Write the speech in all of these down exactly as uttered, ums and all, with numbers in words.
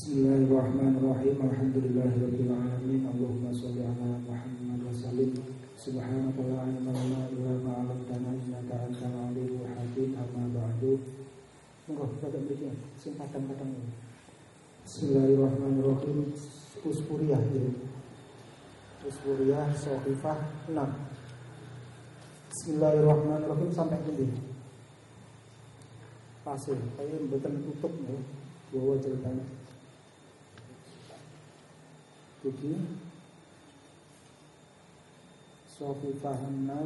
Bismillahirrahmanirrahim. Alhamdulillahirabbil alamin. Allahumma shalli ala Muhammad wa sallim. Subhanaka la ilma lana illa ma 'allamtana innaka antal alimul hakim. Amma ba'du. Monggo pada mriki sing padang-padang. Bismillahirrahmanirrahim. Uspuriyah ya. Uspuriyah Shahifah enam. Bismillahirrahmanirrahim sampai pundi? Pasir, kaya mboten tutup ya. Bawa ceritanya. Jadi Shahifah enam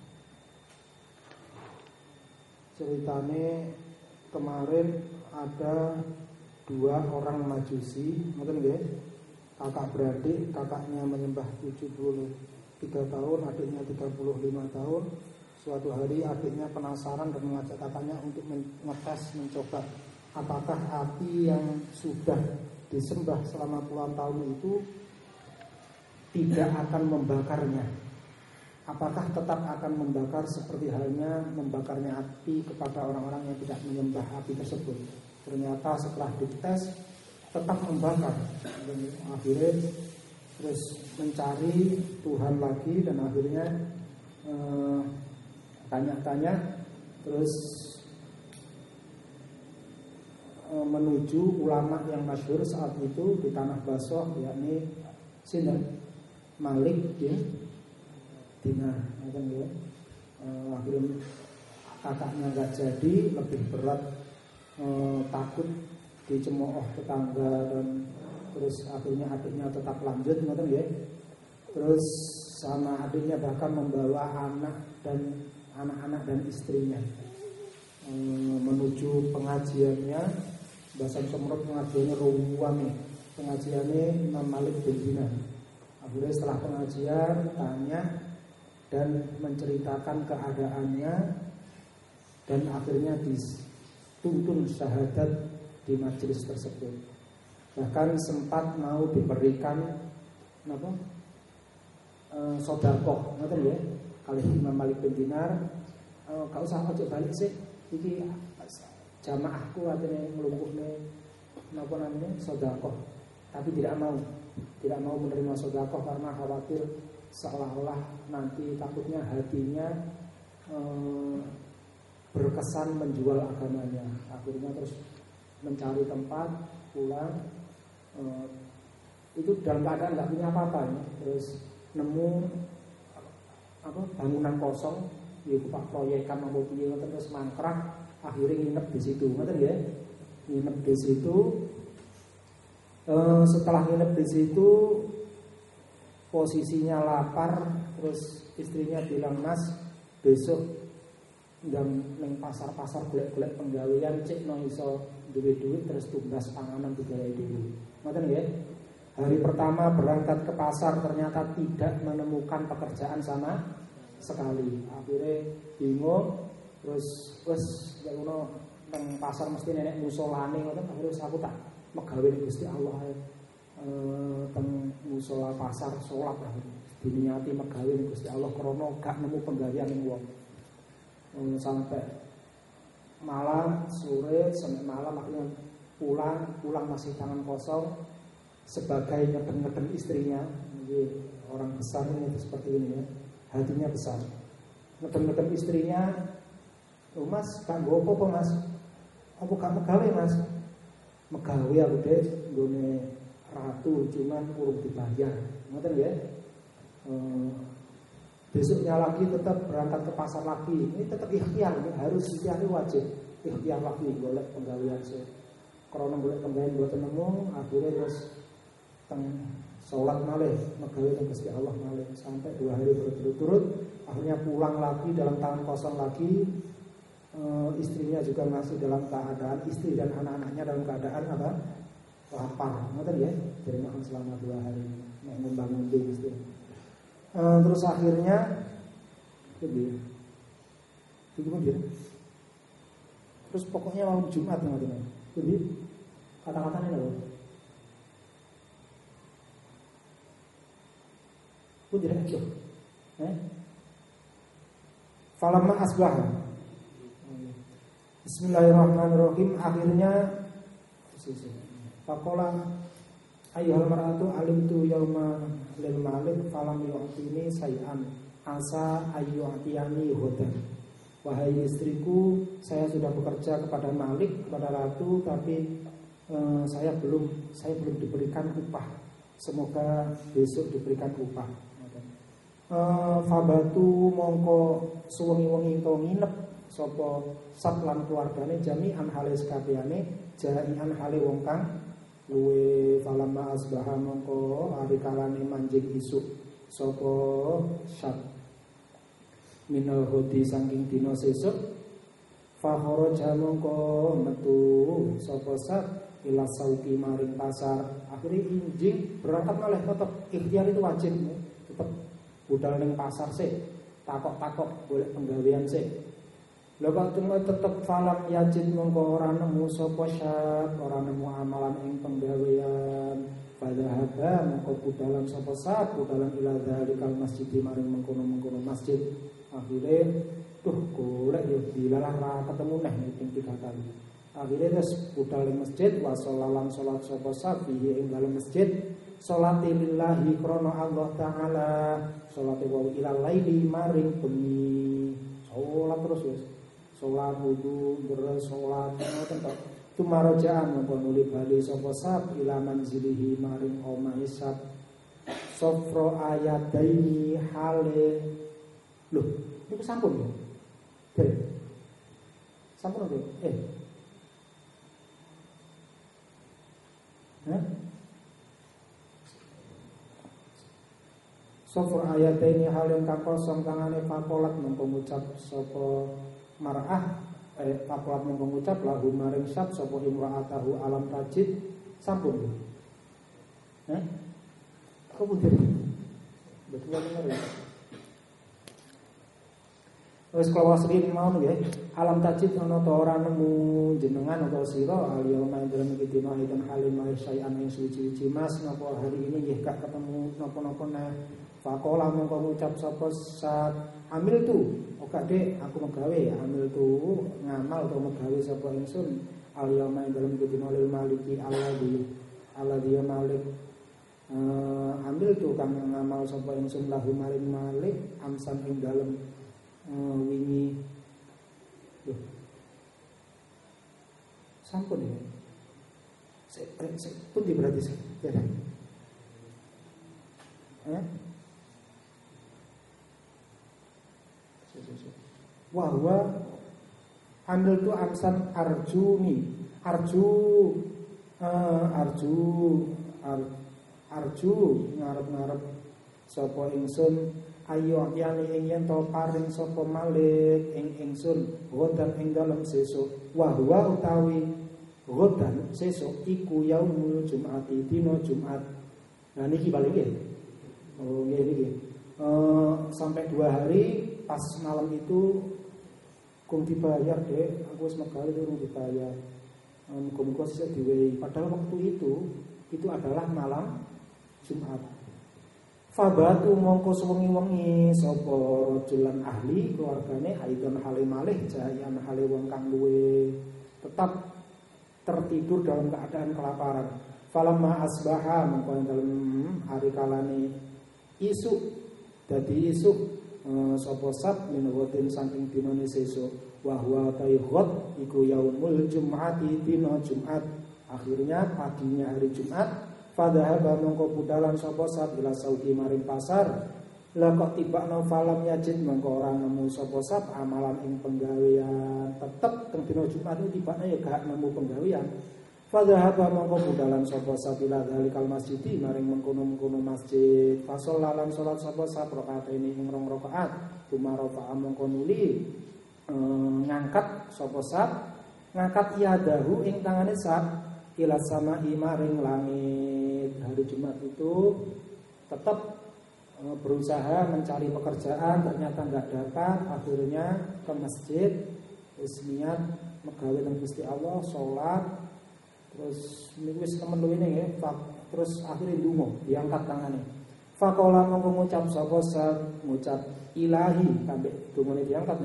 ceritane kemarin ada dua orang Majusi, mungkin nggih, kakak beradik, kakaknya menyembah tujuh puluh tiga tahun, adiknya tiga puluh lima tahun. Suatu hari adiknya penasaran dan mengajak kakaknya untuk mengetes, mencoba apakah api yang sudah disembah selama puluhan tahun itu tidak akan membakarnya. Apakah tetap akan membakar seperti halnya membakarnya api kepada orang-orang yang tidak menyembah api tersebut. Ternyata setelah dites tetap membakar. Akhirnya terus mencari Tuhan lagi dan akhirnya eh, tanya-tanya terus eh, menuju ulama yang masyhur saat itu di Tanah Basrah, yakni Sinan Malik bin Dinar. Ya. Eh, akhirnya kakaknya nggak jadi, lebih berat eh, takut dicemooh tetangga dan terus akhirnya adiknya tetap lanjut, ya. Terus sama adiknya bahkan membawa anak dan anak-anak dan istrinya e, menuju pengajiannya. Bahasa Komrot pengajiannya Rawuwami, pengajiannya Imam Malik bin Dinar. Akhirnya setelah pengajian tanya dan menceritakan keadaannya dan akhirnya dituntun syahadat di majelis tersebut. Bahkan sempat mau diberikan apa? E, sodakoh, ngerti ya? Kali Imam Malik bin Dinar, e, gak usah ojo balik sih, iki jamaahku artinya ngelungkuhne napa namanya sodakoh, tapi tidak mau, tidak mau menerima sodakoh karena khawatir seolah-olah nanti takutnya hatinya e, berkesan menjual agamanya. Akhirnya terus mencari tempat pulang, e, itu dalam keadaan nggak punya apa-apa ya. Terus nemu apa bangunan kosong, ya pak proyekan mau piye terus mangkrak, akhirnya nginep di situ, ngerti ya? Nginep di situ. E, setelah nginep di situ, posisinya lapar, terus istrinya bilang, Mas, besok ndang ning pasar-pasar golek-golek penggawean cek no iso duwe duit terus tumbas panganan digawe dhewe. Ngoten nggih. Hari pertama berangkat ke pasar ternyata tidak menemukan pekerjaan sama sekali. Akhirnya bingung, terus wes ya ngono nang pasar mesti nenek musolane ngoten. Terus aku tak megawe ning Gusti Allah ae. Eh teng musola pasar salat lah. Diniati megawe ning Gusti Allah krana gak nemu penggawean ning wong. Sampai malam, sore, sampai malam akhirnya pulang, pulang masih tangan kosong sebagai ngeden-ngeden istrinya. Jadi orang besar ini itu seperti ini ya, hatinya besar. Ngeden-ngeden istrinya, oh mas, gak nggo apa mas? Apa gak megawe mas? Megawe aku deh, nggone ratu cuman urung dibayar. Ngoten ya. Hmm, besoknya lagi tetap berangkat ke pasar lagi. Ini tetap ikhtiar, ini harus ikhtiar, wajib ikhtiar lagi golek penggawean se. Krana golek penggawean mboten nemu, akhirnya terus teng salat malih, megawe teng Gusti Allah malih sampai dua hari berturut-turut. Akhirnya pulang lagi dalam tangan kosong lagi. E, istrinya juga masih dalam keadaan, istri dan anak-anaknya dalam keadaan apa? Lapar. Ngoten ya, jadi makan selama dua hari. Nek ngembang-ngembing istri. Uh, terus akhirnya jadi gimana? Terus pokoknya malam Jumat teman-teman. Jadi kata-katanya loh. Pun jadi aja. Eh? Falamma asbaha. Bismillahirrahmanirrahim. Akhirnya Faqala ayyuhal mar'atu alimtu yauma lil malik falam yu'tini say'an asa ayyu'tiyani hudan. Wahai istriku, saya sudah bekerja kepada Malik, kepada ratu, tapi eh, saya belum saya belum diberikan upah. Semoga besok diberikan upah. Eh, Fabatu mongko suwengi-wengi to nginep sapa sab lan keluargane jami'an hale sakabehane jai'an hale wong kang luwe falamma asbaha mongko ari kalane manjing isuk sapa sab minal hodi saking dina sesuk fa kharaja mongko metu sapa sab ila sauki maring pasar. Akhire injing berangkat malah tetep ikhtiar itu wajib, tetep budal ning pasar sik, takok-takok golek penggawean sik. Lha kok cuma tetep falam yajid mongko ora nemu sapa sab, ora nemu amalan ing penggawean. Padahal mongko budalan sapa sab, budalan ila dzalikal masjid maring mengkono-mengkono masjid. Akhire tuh golek ya dilalah ra ketemu neh ping tiga kali. Akhire terus budal ing masjid wa sholalan salat sapa sab ing dalem masjid. Salate lillahi krana Allah taala, salate wa ilal laili maring bengi. Salat terus wis. Salat wudu, bersolat ngoten to. Tumarajaan mongko nuli bali sapa sab ila manzilihi maring omahe sab. Sofro ayataini hale. Loh, niku sampun ya? Derek. Sampun lho. Eh. Hah? Sofro ayataini hal yang kakosong tangane fakolat mongko ngucap sapa mar'ah eh fakolat mongko ngucap lahu maring sab sapa imra'atahu alam tajid sampun. Eh? Kok bener? Betul bener ya. Wis kalau sering mau ya, alam tajid ana ta ora nemu jenengan atau sira aliyama indra iki dina ikan halim sayan ing suci-suci mas napa hari ini nggih gak ketemu napa-napa neh. Faqala mongko ngucap sapa sat amil tu, oke dek aku megawe amil tu ngamal atau megawe sapa ingsun aliyama indra iki dina lil maliki alladhi alladhi malik uh, ambil tu kang ngamal sapa ingsun lahu maring malik amsan ing dalem Uh, wingi loh sampun ya se, se, pun di berarti sih ya kan eh wah wah ambil tu amsan arjuni arju uh, arju ar, arju ngarep-ngarep sapa ingsun ayo yani ingin to paring sapa malik ing ingsun godan ing dalem sesuk wa huwa utawi godan sesuk iku yaumul jumati dina Jumat. Nah niki balik ya. Oh nggih niki. Eh sampai dua hari pas malam itu kum dibayar dek, aku wis megawe durung dibayar. Muga-muga sesuk diwehi. Padahal waktu itu itu adalah malam Jumat. Fabatu mongko sewengi-wengi sapa rajulan ahli keluargane haidon hale malih jayan hale wong kang luwe tetap tertidur dalam keadaan kelaparan. Falamma asbaha mongko dalem hari kalane isuk dadi isuk e, sapa sab min ghadin saking dinane sesuk wa huwa tayghad iku yaumul jum'ati dina Jumat. Akhirnya paginya hari Jumat fadhahaba mongko budalan sapa sab ila sauki maring pasar. Lah kok tibakno falam yajid mongko ora nemu sapa sab amalan ing penggawean. Tetep teng dina Jumat iki tibakno ya gak nemu penggawean. Fadhahaba mongko budalan sapa sab ila dalikal masjid maring mengkono-mengkono masjid. Fasol lalan salat sapa sab rakaat ini ing rong rakaat. Tumarafa mongko nuli e, ngangkat sapa sab ngangkat yadahu ing tangane sab ila sama maring langit. Hari Jumat itu tetap e, berusaha mencari pekerjaan, ternyata nggak dapat, akhirnya ke masjid, terus niat megawe nang Gusti Allah, sholat, terus wis temen lu ini ya, terus akhirnya ndonga, diangkat tangannya. Faqala mongko ngucap sapa sa ngucap ilahi sampai dungane diangkat nih.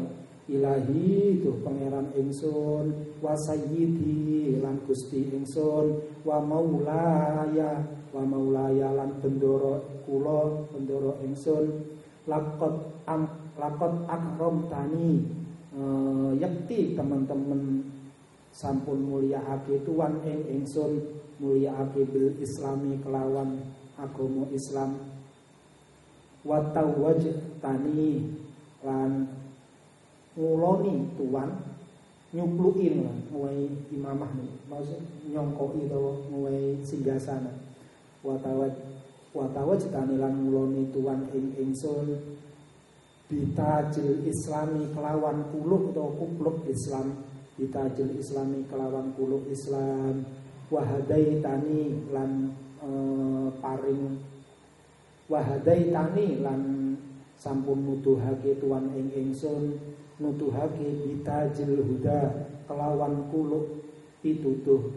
ilahi itu pangeran ingsun, wa sayyidi lan gusti ingsun, wa maulaya wa maulaya lan bendoro kula bendoro ingsun, lakot am lakot akrom tani uh, yakti teman-teman sampun mulyaake tuan ing ingsun, mulyaake bil islami kelawan agama Islam, wa tawajtani lan nguloni tuan nyupluin lah nguwai imamah nih, maksud nyongkoi to nguwai singgasana, wa tawaj wa tawajtani lan nguloni tuan ing ingsun bitajil islami kelawan kuluk atau kupluk Islam, bitajil islami kelawan kuluk Islam, wahadaitani lan e, paring wahadaitani lan sampun nuduhake tuan ing ingsun, nuduhake bitajil huda kelawan kuluk pitutuh,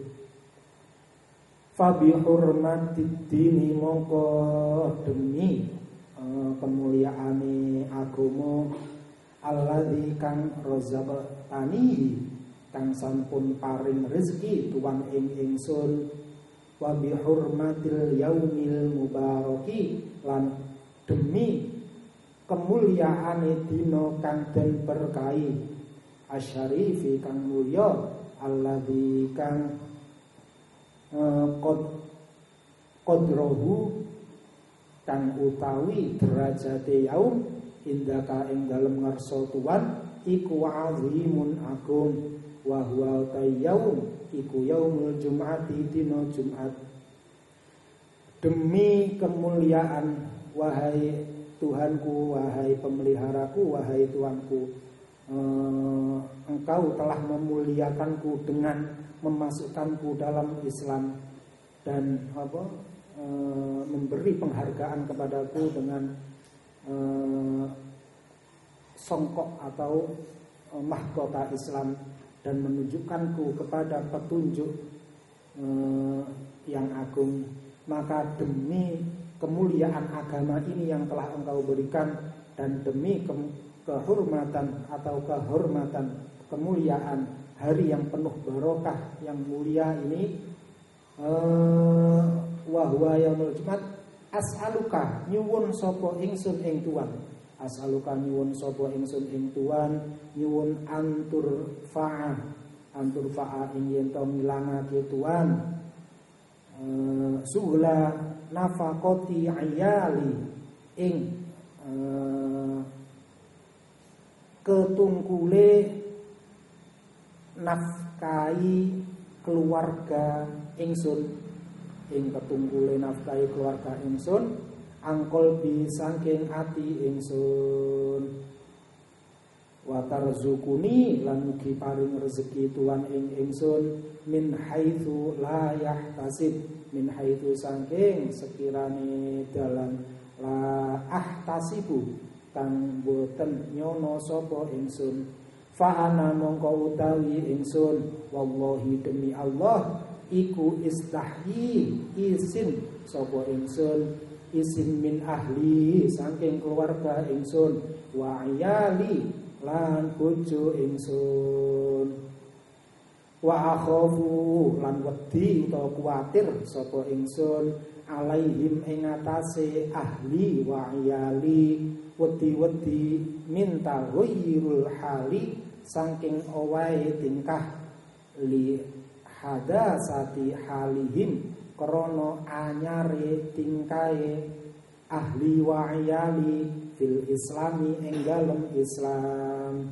fabi hurmatid dini mongko demi uh, kemuliaane agama, alladzi kang razaqani kang sampun paring rezeki tuan ing ingsun, wa bi hurmatil yaumil mubaraki lan demi kemuliaane dina kang den berkahi, asyarifi kang mulya, alladzi kang Qad qadrohu kang utawi derajate yaum indaka ing dalem ngarsa tuan iku azimun agung, wa huwa tayyum iku yaumul jum'ati dina Jumat. Demi kemuliaan wahai Tuhanku, wahai pemeliharaku, wahai Tuanku, eh, engkau telah memuliakanku dengan memasukkanku dalam Islam dan apa e, memberi penghargaan kepadaku dengan e, songkok atau e, mahkota Islam dan menunjukkanku kepada petunjuk e, yang agung. Maka demi kemuliaan agama ini yang telah engkau berikan dan demi ke, kehormatan atau kehormatan kemuliaan hari yang penuh barokah yang mulia ini, uh, wa huwa yaumul Jumat, as'aluka nyuwun sapa ingsun ing tuan, as'aluka nyuwun sapa ingsun ing tuan, nyuwun antur fa'a antur fa'a ing yen to milangake tuan uh, sugla nafaqati ayali ing uh, ketungkule nafkahi keluarga ingsun, ing ketungkule nafkahi keluarga ingsun, angkol bi saking ati ingsun, wa tarzukuni lan mugi paring rezeki tuan ing ingsun, min haitsu la yahtasib, min haitsu saking sekirane dalan la ahtasibu kang boten nyono sapa ingsun. Fa'ana mongko utawi ingsun, wallahi demi Allah, iku istahyi isin sapa ingsun, isin min ahli saking keluarga ingsun, wa ayali lan bojo ingsun, wa akhafu lan wedi utawa kuwatir sapa ingsun, alaihim ing atase ahli wa ayali, wedi-wedi minta ghairul hali saking owahe tingkah li hadasati halihim krana anyare tingkahe ahli wa ayali fil islami ing dalem Islam.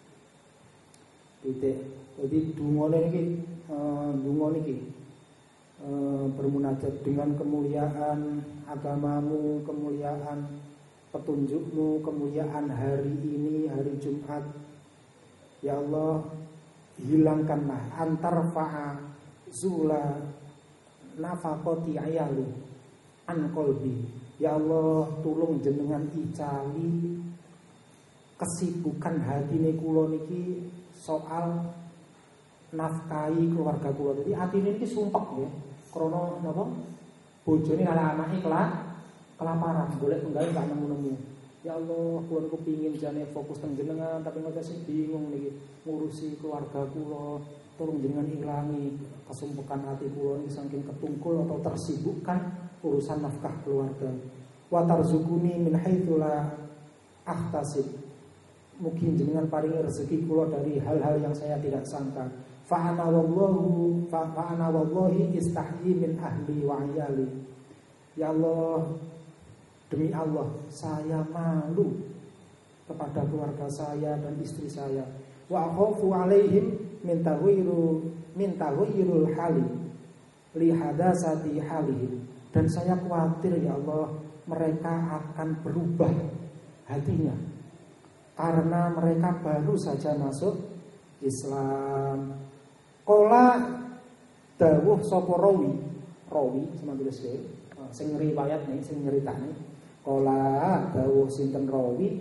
Titik. Jadi dungane niki uh, donga niki uh, bermunajat dengan kemuliaan agamamu, kemuliaan petunjukmu, kemuliaan hari ini, hari Jumat. Ya Allah, hilangkanlah antar fa'a zula nafaqati ayali an qalbi. Ya Allah, tulung jenengan icali kesibukan hatine kula niki soal nafkahi keluarga kula. Jadi atine niki sumpek ya. Krana napa? Bojone kala anake kelak kelaparan, golek penggawe gak nemu-nemu. Ya Allah, kula kepingin jane fokus teng jenengan tapi ngoten sing bingung niki ngurusi keluarga kula. Tolong jenengan ilangi kesumpekan hati kula niki saking ketungkul atau tersibukkan urusan nafkah keluarga. Wa tarzukuni min haitsu la ahtasib. Mungkin jenengan paringi rezeki kula dari hal-hal yang saya tidak sangka. Fa ana wallahu fa ana wallahi istahyi min ahli wa ayali. Ya Allah, demi Allah, saya malu kepada keluarga saya dan istri saya. Wa akhafu alaihim min taghiru min taghirul hali li hadasati halihim. Dan saya khawatir ya Allah, mereka akan berubah hatinya karena mereka baru saja masuk Islam. Kola dawuh sapa rawi, rawi sama tulis dhewe, sing riwayat nih, sing nyeritane. Kola dawuh sinten rawi.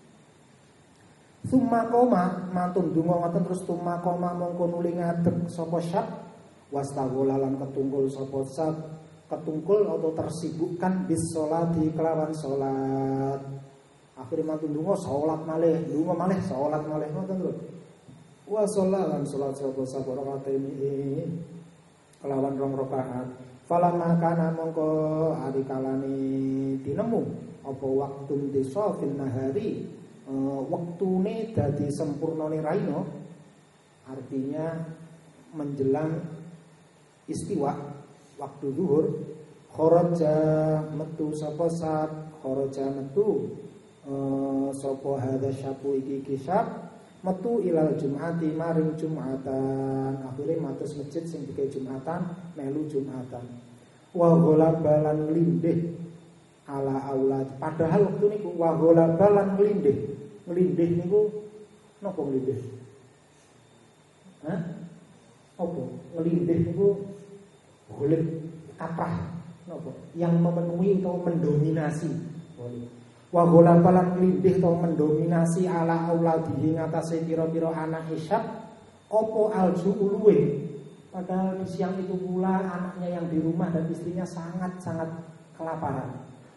Summa koma mantun donga ngoten terus summa koma mongko nuli ngadeg sapa Syab wastaghola lan ketunggul sapa Syab, ketungkul atau tersibukkan bis sholati kelawan salat. Akhire mantun donga salat malih, donga malih salat malih ngoten lho. Wa sholalan salat sapa sapa rakaat ini kelawan rong rakaat. Falamma kana mongko ari kalane dinemu apa waktu disofin nahari e, wektune dadi sempurnane raino, artinya menjelang istiwa waktu zuhur. Kharaja metu sapa sab kharaja metu e, sapa hadza syapu iki kisab metu ilal jum'ati maring jum'atan. Akhire matus masjid sing dike jum'atan melu jum'atan. Wa ghalabalan lindih ala aulad. Padahal waktu niku wa ghalabalan lindih. Nglindih niku napa nglindih? Hah? Apa? Nglindih niku golek kaprah napa? Yang memenuhi atau mendominasi. Wa ghalabalan nglindih atau mendominasi ala auladihi ngatasi pira-pira anak Isyab opo alju uluwe. Padahal di siang itu pula anaknya yang di rumah dan istrinya sangat-sangat kelaparan.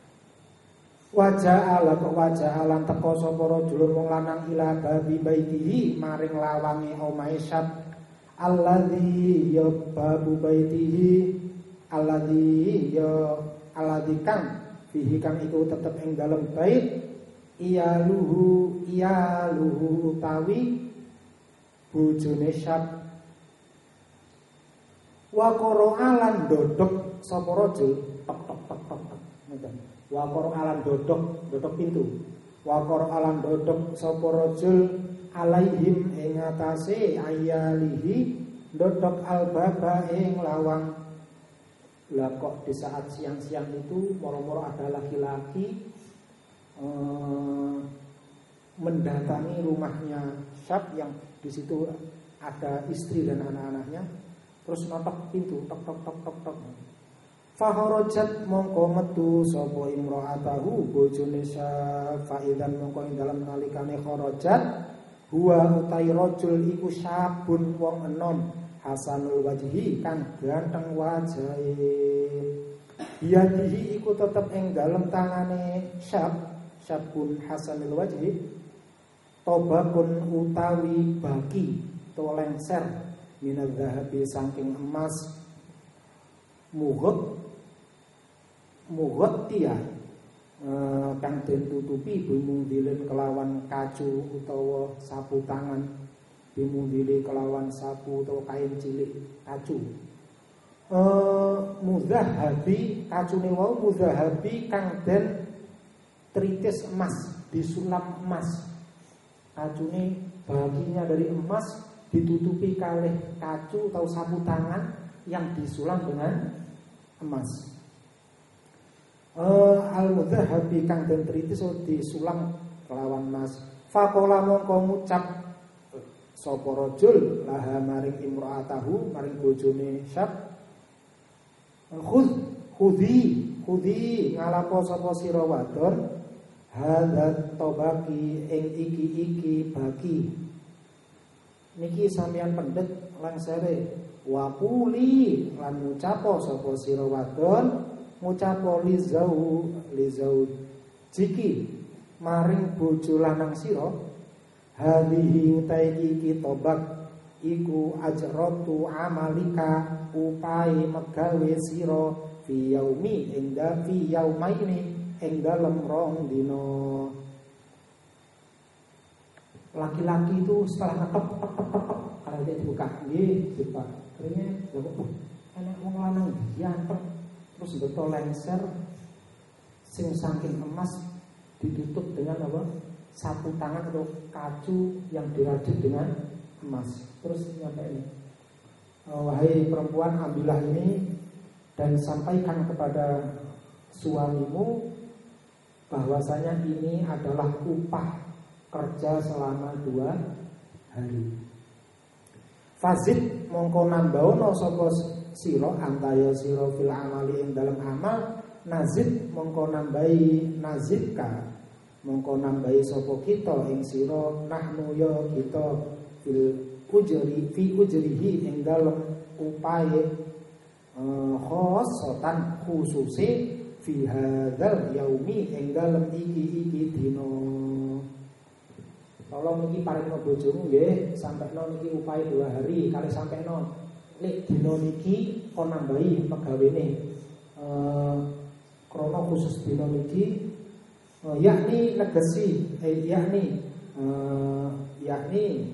Wajah ala kok wajah alam teko sapa rajulun wong lanang ila babi baitihi maring lawange omahe Isyab alladzi ya babu baitihi alladzi ya alladzi kang fihi kang iku tetep ing dalem bait iyaluhu iyaluhu utawi bojone Syab wa qara'alan dodok sapa rajul tok tok tok tok ngoten wa qara'alan dodok dodok pintu wa qara'alan dodok sapa rajul alaihim ing atase ayalihi dodok albaba ing lawang. Lah kok di saat siang-siang itu moro-moro ada laki-laki eh, mendatangi rumahnya Syab yang di situ ada istri dan anak-anaknya, terus notok pintu tok tok tok tok tok. Faharajat mongko metu sapa imra'atahu bojone Syab faidan mongko ing dalem nalikane kharajat huwa utai rajul iku Syabun wong enom hasanul wajhi kang ganteng wajahe. Biyadihi iku tetep ing dalem tangane Syab, Syabun hasanul wajhi tobakun utawi baki to lengser minadz zahabi saking emas mughot mughot dia e, kang den tutupi bimungdilen kelawan kacu utawa sapu tangan, bimundili kelawan sapu atau kain cilik kacu. E, muzahabi kacune wau muzahabi kang den tritis emas, disulap emas. Kacune baginya dari emas ditutupi kalih kacu atau sapu tangan yang disulam dengan emas. E, al-muzahabi kang den tritis disulam kelawan emas. Faqala mongko ngucap sapa rajul laha maring imra'atahu maring bojone Syab khudh khudhi khudhi ngalapo sapa sira wadon hadza tabaki ing iki-iki baki niki sampeyan pendet langsere waquli lan ngucapo sapa sira wadon ngucapo lizau lizau jiki maring bojo lanang sira hadhihi tai iki tobat iku ajratu amalika upae megawe sira fi yaumi ing fi yaumaini ing dalem rong dina. Laki-laki itu setelah ngetop kalau dia dibuka nggih Pak akhirnya lho enak wong lanang diantek terus betul lengser sing saking emas ditutup dengan apa? Satu tangan atau kacu yang dirajut dengan emas. Terus nyampe ini, wahai perempuan, ambillah ini dan sampaikan kepada suamimu bahwasanya ini adalah upah kerja selama dua hari. Fazid mongko nambahono sapa sira antaya sira fil amali ing dalam amal nazid mongko nambahi nazidka mongko nambahi sapa kita ing sira nahnu ya kita fil ujri fi ujrihi ing dalem upaye uh, khosotan khususe fi hadzal yaumi ing dalem iki-iki dina. Tolong niki paringno bojomu nggih sampeno niki upaye dua hari kali sampeno lek dina niki kon nambahi pegawene uh, krono khusus dina niki uh, yakni negesi eh, yakni uh, yakni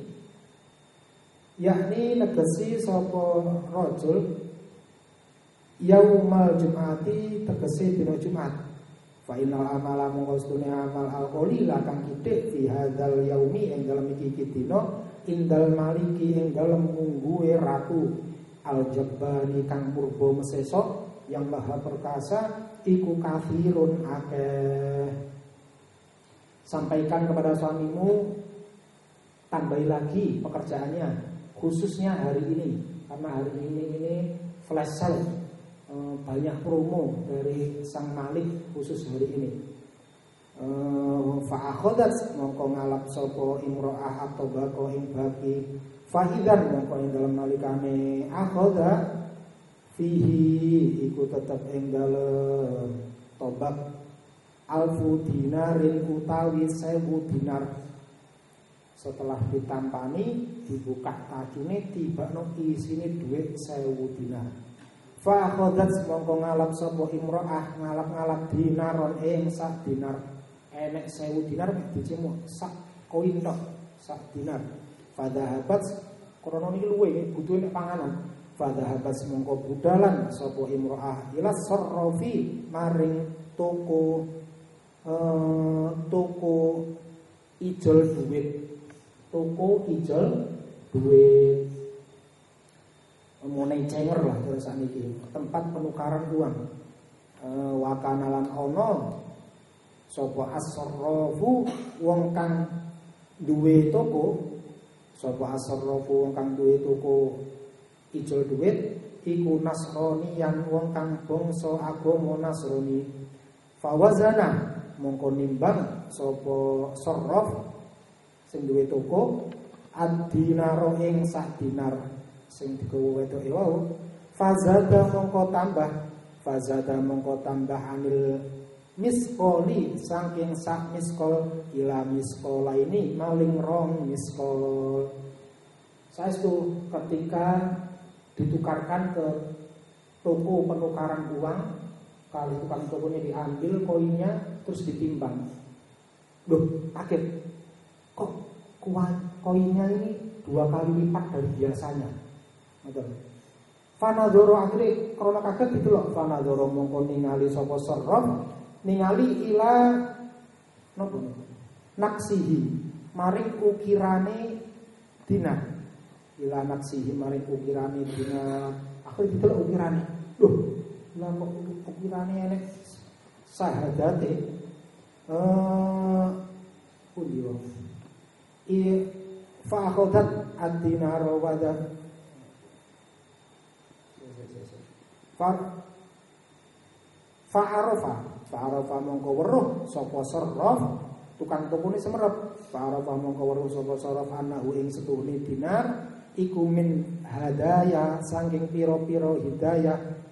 yakni negesi sapa rajul yaumal jumati tegese dina Jumat. Fa innal amala mungkostune amal alqalila kang kitik fi hadzal yaumi ing dalem iki dina indal maliki ing dalem mungguhe ratu al-jabbani kang purba mesesok yang maha perkasa iku kafirun akeh. Sampaikan kepada suamimu tambahi lagi pekerjaannya khususnya hari ini karena hari ini ini flash sale e, banyak promo dari sang malik khusus hari ini. E, fa akhadat mongko ngalap sapa imro'ah atau bako ing baki fahidan mongko ing dalem nalikane akhadha fihi iku tetep ing dalem tobat alfu dinarin utawi sewu dinar. Setelah ditampani dibuka kacune tiba no isine dhuwit sewu dinar. Fa akhadat mongko ngalap sapa imro'ah ngalap-ngalap dinaron ing sak dinar. Enek sewu dinar dicemu sak koin tok sak dinar. Fadhahabat krana niki luwe butuh nek panganan. Fadhahabat mongko budalan sapa imro'ah ila sarrafi maring toko eh, toko ijol duit. Toko ijol duit money changer lah terus niki tempat penukaran uang. E, wakanalan ono sapa as-sarrafu wong kang duwe toko sapa as-sarrafu wong kang duwe toko ijol duit iku nasrani yang wong kang bangsa agama Nasrani. Fawazana mongko nimbang sapa sarraf sing duwe toko ad-dinaro ing sak dinar sing digawa wedoke wau. Fazada mongko tambah fazada mongko tambah anil miskoli saking sak miskol ila miskola ini maling rong miskol. Saestu ketika ditukarkan ke toko penukaran uang, kali tukang tokonya diambil koinnya terus ditimbang. Loh, kaget. Kok koinnya ini dua kali lipat dari biasanya. Betul. Fanadzoro akhirnya karena kaget gitu loh. Fanadzoro mongko ningali sapa sarraf ningali ila nopo naksihi maring ukirane dinar. Ila naksihi maring ukirane dinar. Akhirnya gitu loh ukirane. Loh, lah kok ukirane enek sahadate eh pundi I fa'akhodat ad-dinar wada fa'arofa fa'arofa mongko weruh sapa sarraf tukang tokone semerep. Fa'arofa mongko weruh sapa sarraf anahu ing setuhune dinar iku min hadaya saking pira-pira hidayah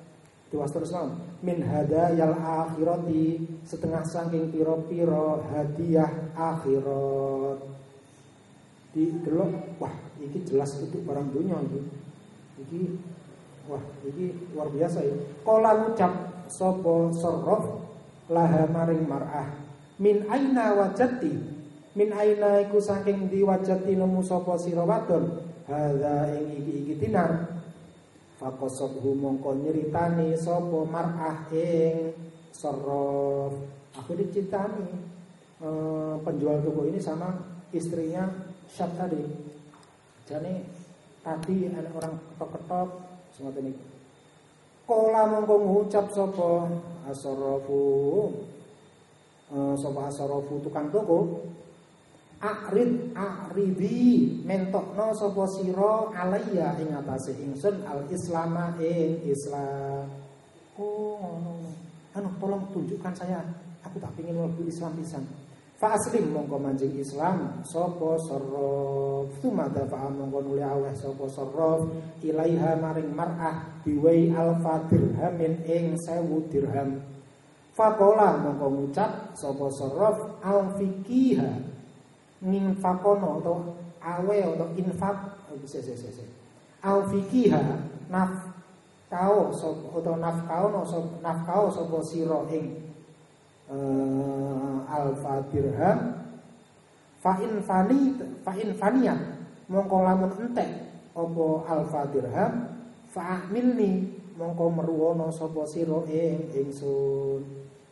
Diwas terus naon? Min hadayal akhirati, setengah saking pira-pira hadiah akhirat. Di delok, wah iki jelas itu barang dunia iki. Iki wah iki luar biasa ya. Kala ngucap sapa sarraf laha maring mar'ah. Min aina wajati? Min aina iku saking diwajati nemu sapa sira wadon. Hadza ing iki-iki tinar. Faqasabhu mongko nyeritani sapa mar'ah ing sarraf. Aku dicitani e, penjual toko ini sama istrinya Syab tadi. Jane tadi ada orang ketok-ketok semoten iki. Kala mongko ngucap sapa asarafu e, sapa asarafu tukang toko. Akrid akridi mentokno sapa sira alayya ing atase ingsun al islama ing Islam. Oh ngono. Anu tolong tunjukkan saya, aku tak pengin mlebu Islam pisan. Fa aslim mongko manjing Islam sapa sarraf. Tumada fa mongko nuli aweh sapa sarraf ilaiha maring mar'ah biwai alfa dirhamin ing sewu dirham. Faqala mongko ngucap sapa sarraf al fiqiha nginfakono atau awe atau infak bisa bisa bisa al fikiha nafkao atau nafkao no nafkao sopo siro ing uh, alfa dirham fa in fani fa in faniyan mongko lamun entek opo alfa dirham fa milni mongko meruwono sopo siro ing ingsun.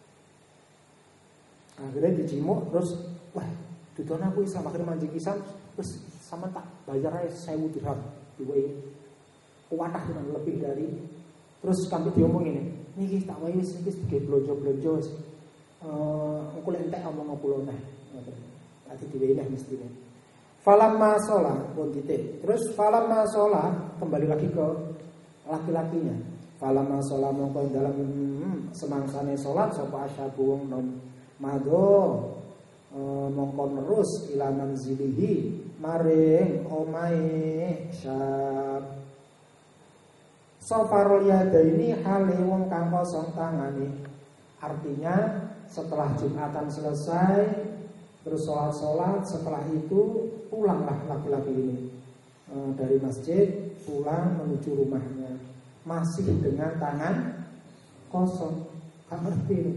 Akhirnya dijimuk terus wah Dudon aku Islam akhirnya manjing Islam terus sama tak bayar aja sewu dirham diwei kuatah dengan lebih dari terus kami diomong ini niki tak wae wis niki sebagai blonjo-blonjo wis eh engko lek entek omong kula neh ngoten ati diwei neh mestine falamma shalah pun titik terus falamma shalah kembali lagi ke laki-lakinya falamma shalah mongko dalam hmm, semangsane salat sapa asyabu wong nom mado E, mongko nerus ila manzilihi maring omahe Syab. Safarul yadaini hale wong kang kosong tangane. Artinya setelah Jumatan selesai terus sholat-sholat, setelah itu pulanglah laki-laki ini e, dari masjid pulang menuju rumahnya masih dengan tangan kosong. Tak ngerti.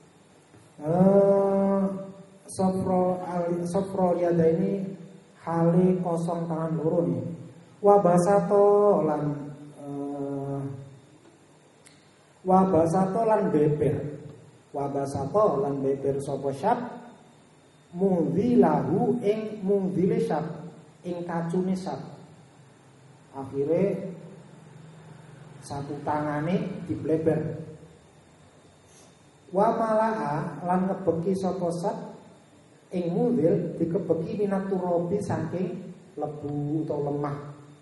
Eh Sofro ali sofro yada ini hali kosong tangan loro nih. Wabasato lan uh, wabasato lan beber. Wabasato lan beber sapa Syab mungdilahu ing mungdile Syab ing kacune Syab. Akhire satu tangane dibleber. Wa mala'a lan ngebeki sapa Syab ing mudil dikebeki minaturobi saking lebu atau lemah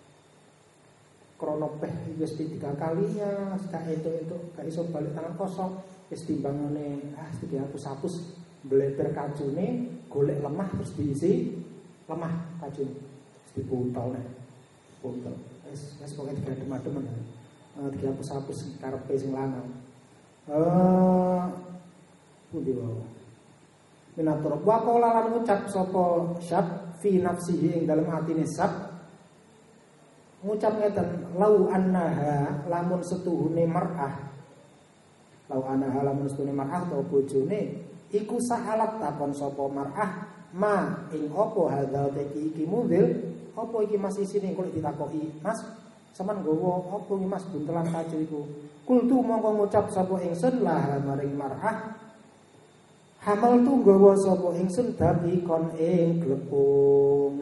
krono peh wis tiga kalinya sak itu-itu gak iso balik tangan kosong wis timbangane ah iki hapus-hapus bleber kacune golek lemah terus diisi lemah kacune terus dibotol nek botol wis wis pokoke digadem-adem eh dihapus-hapus karepe sing lanang eh pundi wae minatur wa qala lan ngucap sapa Syab fi nafsihi ing dalem atine Syab ngucap ngeten lau annaha lamun setuhune mar'ah lau annaha lamun setuhune mar'ah to bojone iku sa'alat takon sapa mar'ah ma ing apa hadzal teki iki mudil apa iki mas isine kok ditakoki mas sampean nggawa apa iki mas buntelan kacu iku kultu mongko ngucap sapa ingsun lah maring mar'ah hamal tu nggawa sapa ingsun dami kon ing glepung.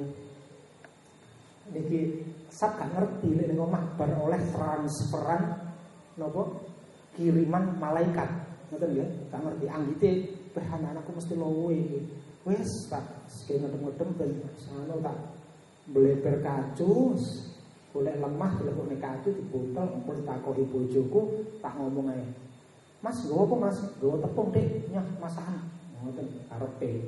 Niki sak gak ngerti nek ning omah bar oleh transferan napa kiriman malaikat. Ngoten nggih, gak ngerti anggite beh anakku mesti lowe iki. Wis tak sing ngedem-ngedem ben sono tak bleber kacu golek lemah dilebokne kacu dibotol engko ditakoki bojoku tak ngomong ae. Mas, nggawa apa mas? Nggawa tepung deh, nyah masakan. Ngoten karepe.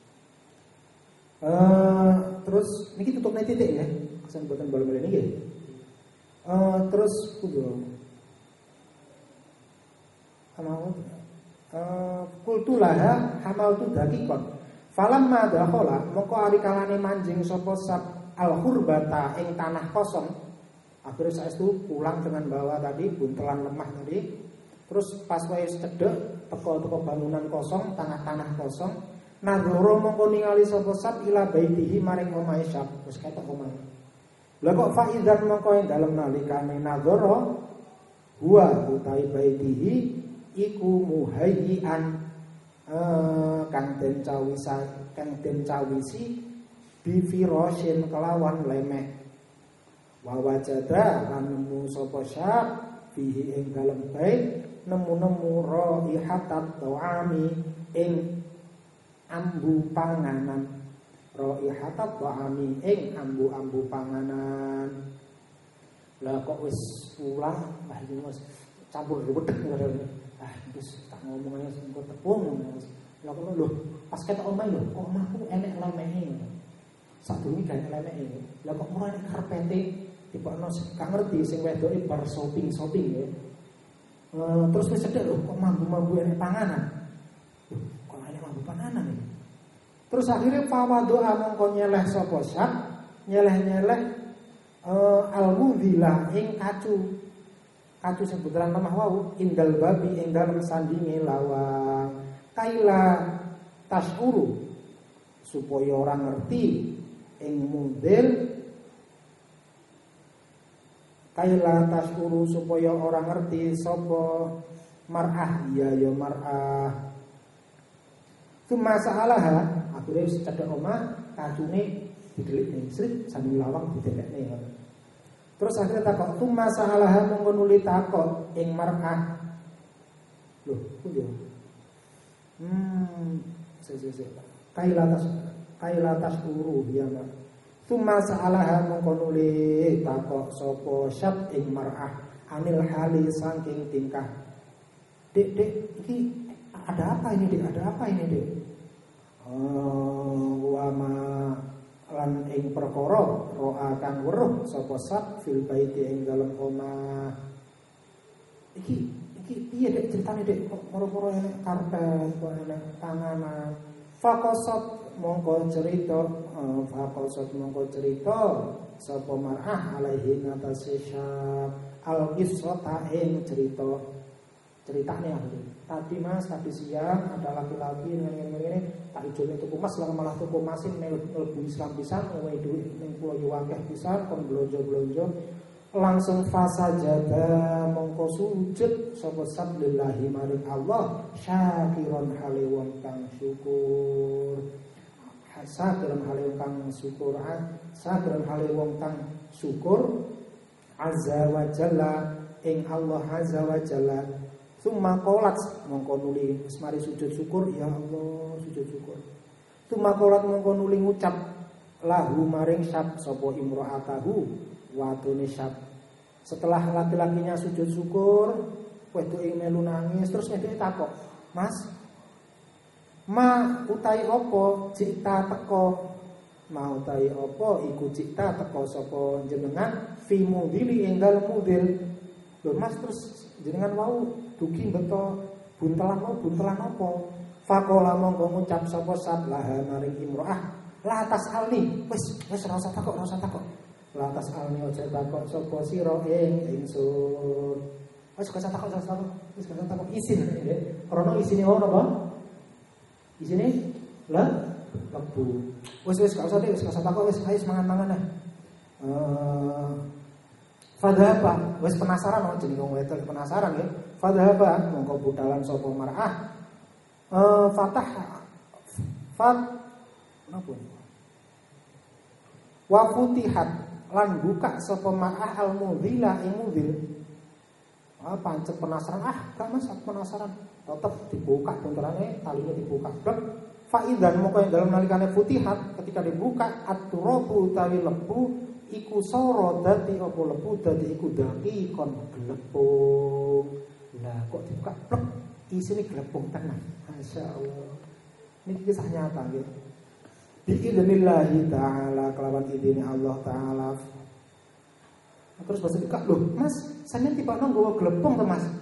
Eh terus niki tutupne titik ya. Kesan boten bal-bal niki. Eh terus kudu mau kultulaha hamaltu dakikon falamma dakhala moko ari kalane manjing sapa sab al-hurbata ing tanah kosong. Akhirnya saya itu pulang dengan bawa tadi buntelan lemah tadi. Terus pas wae cedhek teko-teko bangunan kosong, tanah-tanah kosong, nadzara mongko ningali sapa sab ila baitihi maring omahe sab. Wis ketok omahe. Lah kok faidan mongko ing dalem nalikane nadzara huwa utahi baitihi iku muhayyian eh, kang den cawisa kang den cawisi bi firasyin kelawan lemek wa wajada lan nemu sapa sab bihi ing dalem bait nemu-nemu raihatat ta'ami ing ambu panganan raihatat ta'ami ing ambu-ambu panganan. Lah kok wis pulang ah iki wis campur wedhek ah wis tak ngomongane engko tepung. Lah kok lho pas ketok omahe lho kok omahku enek lemehe. Sadurunge gak enek lemehe. Lah kok murah nek karpete dipakno gak ngerti sing wedoke bar shopping-shopping ya. Uh, terus wis cedhek lho kok mambu-mambu enek panganan. Loh, kok enek mambu panganan iki. Terus akhirnya fawadoa mongko nyeleh sapa sab, nyeleh-nyeleh uh, al-mudhila ing kacu. Kacu sebutan lemah wau indal babi ing dalem sandinge lawang. Kaila tasuru supaya orang ngerti ing mudhil kaila tasuru supaya orang ngerti sapa mar'ah ya ya mar'ah. Tsumma sa'alaha akhire cedhek omah kacune didelikne srit sambil lawang didelekne. Terus akhirnya takok tsumma sa'alaha mongko nuli takok ing mar'ah. Loh, kuwi yo. Hmm, sese kaila tas kaila tasuru ya ma. Tsumma sa'alaha mongko nuli takok sapa syab ing mar'ah anil hali saking tingkah. Dek, dek, iki ada apa ini, Dek? Ada apa ini, Dek? Oh, wa ma lan ing perkara ro'a kang weruh sapa syab fil baiti ing dalem omah. Iki iki piye, Dek, ceritane, Dek? Kok moro-moro enek karpet, kok enek panganan. Faqasat mongko cerita uh, faqasat mongko cerita sapa mar'ah alaihi ngatasi syab al-qissata ing cerita ceritane aku tadi mas tadi siang ada laki-laki ngene-ngene tak ijone tuku mas lah malah tuku masin mlebu Islam pisan ngene duit ning pulau Yuwakeh pisan kon blonjo-blonjo langsung fasajada mongko sujud sapa sab lillahi maring Allah syakiron hale wong kang syukur sakiron hale wong kang syukur sakiron hale wong kang syukur azza wa jalla ing Allah azza wa jalla summa qolat mongko nuli wis mari sujud syukur ya Allah sujud syukur summa qolat mongko nuli ngucap lahu maring syab sapa imro'atahu watune syab setelah laki-lakinya sujud syukur wedoke melu nangis terus wedoke takok mas ma utai opo cita teko ma utai opo iku cita teko sapa jenengan fi mudhili ing dalem mudhil lho mas terus jenengan wau dugi beto buntelan mau buntelan opo faqala mongko ngucap sapa sab laha maring imro'ah la tasalni wis wis ora usah takok ora usah takok lantas alni ojo takok sapa sira ing ingsun. Wis gak usah takok, gak usah takok. Wis gak usah takok isin nggih. Karena isine wong napa? Isine lah lebu. Wis wis gak usah deh, wis gak usah takok wis ayo mangan-mangan ae. Eh Fadhaba, wis penasaran jenenge wong wedok penasaran nggih. Fadhaba mongko budhalan sapa mar'ah. Eh fatah fat napa? Wa futihat lan buka sapa mar'ah al-mudhila ing mudhil. Ah pancet penasaran ah, gak mas penasaran. Tetep dibuka buntelane, talinya dibuka. Blek fa idzan moko ing dalem nalikane futihat ketika dibuka at-turabu utawi lebu iku sara dadi apa lebu dadi iku daki kon glepung. Lah kok dibuka blek isine glepung tenan. Masyaallah. Niki kisah nyata nggih. Bi'idnillahi ta'ala kelawan idine Allah ta'ala. Terus bahasa dikak loh mas, sampeyan tiba nang gawa glepung to mas.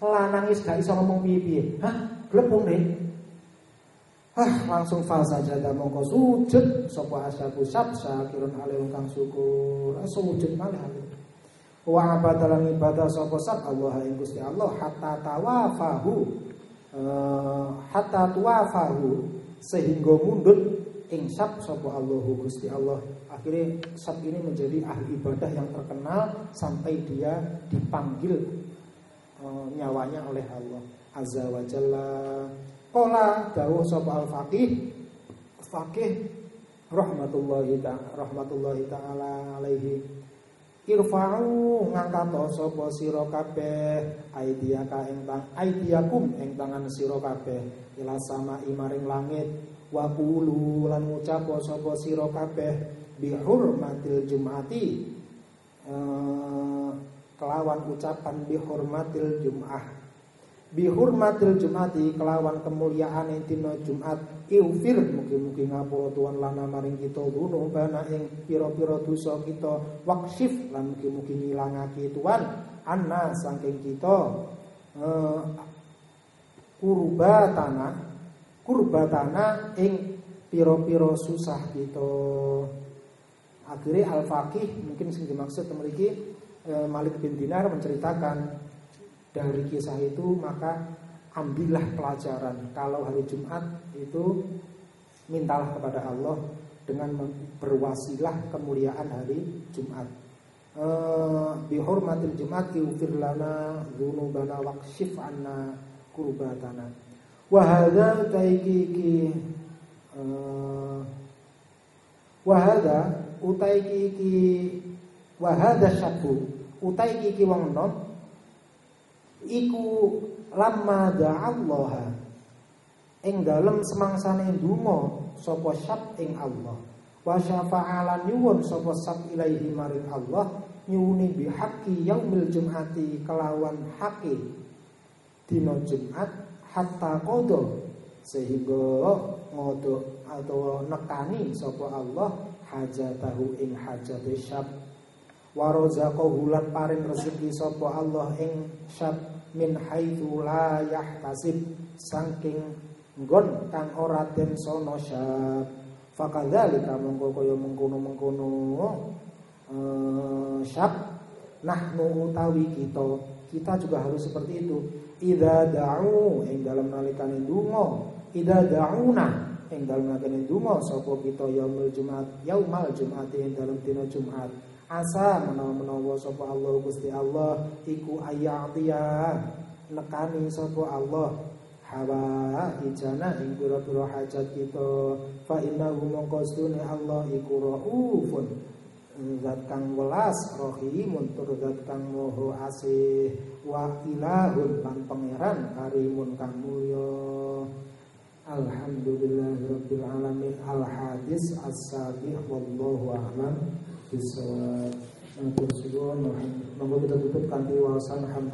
lanang wis gak iso ngomong piye-piye. Hah, glebung nek. Hah, langsung fasa jada mongko sujud sapa asyabu sab syakirun alaihi kang syukur. Sujud malih alih. Wa abadalan ibadah sapa sab Allah ing Gusti Allah hatta tawafahu. Uh, hatta tuwafahu sehingga mundut ing sab sapa Allahu Gusti Allah. Akhirnya sab ini menjadi ahli ibadah yang terkenal sampai dia dipanggil uh, nyawanya oleh Allah azza wa jalla. Qala dawuh sapa al-faqih faqih rahmatullahi ta'ala rahmatullahi ta'ala alaihi irfa'u ngangkat sapa sira kabeh aidiyaka ing tang aidiyakum ing tangan sira kabeh ila sama maring langit wa qulu lan ngucap sapa sira kabeh bihurmatil jum'ati uh, kelawan ucapan bihurmatil jum'ah bihurmatil jum'ati kelawan kemuliaan dina Jumat iufir mugi-mugi ngapura tuan lana maring kita dunuh bana ing pira-pira dosa kita waqshif lan mugi-mugi ngilangake tuan anna saking kita uh, kurbatana kurbatana ing pira-pira susah kita. Akhirnya al-faqih mungkin sing dimaksud mriki uh, Malik bin Dinar menceritakan dari kisah itu, maka ambillah pelajaran. Kalau hari Jumat itu mintalah kepada Allah dengan berwasilah kemuliaan hari Jumat. Bi hurmatil Jumat ighfir lana dzunubana waqshif anna kurbatana. Wa hadza taikiki wa hadza utaikiki wa hadza syabu utaikiki wong nom iku lamma da'allaha ing dalem semangsane ndonga sapa syab ing Allah wa syafa'alan nyuwun sapa sab ilaihi maring Allah nyuwuni bihaqqi yaumil jum'ati kelawan haqi dina Jumat hatta qada sehingga ngodo atau nekani sapa Allah hajatahu ing hajate syab wa razaqahu lan paring rezeki sapa Allah ing syab min haitsu la yahtasib saking nggon kang ora den sono syab fakadzalika mongko kaya mengkono-mengkono uh, syab nahnu utawi kita kita juga harus seperti itu idza da'u ing dalem nalikane ndonga idza da'una ing dalem nalikane ndonga sapa kita yaumul jumat yaumal jumati ing dalem dina Jumat asa menawa-menawa sapa Allah Gusti Allah iku ayatiya nekani sapa Allah hawa ijana ing pira-pira hajat kita fa innahu mongkostune Allah iku raufun zat kang welas rahimun tur zat kang moho asih wa ilahun lan pangeran karimun kang mulya. Alhamdulillahirabbil alamin. Al hadis as-sabih wallahu a'lam. Bisa, yang kursi dua, kita tutup kanti wawasan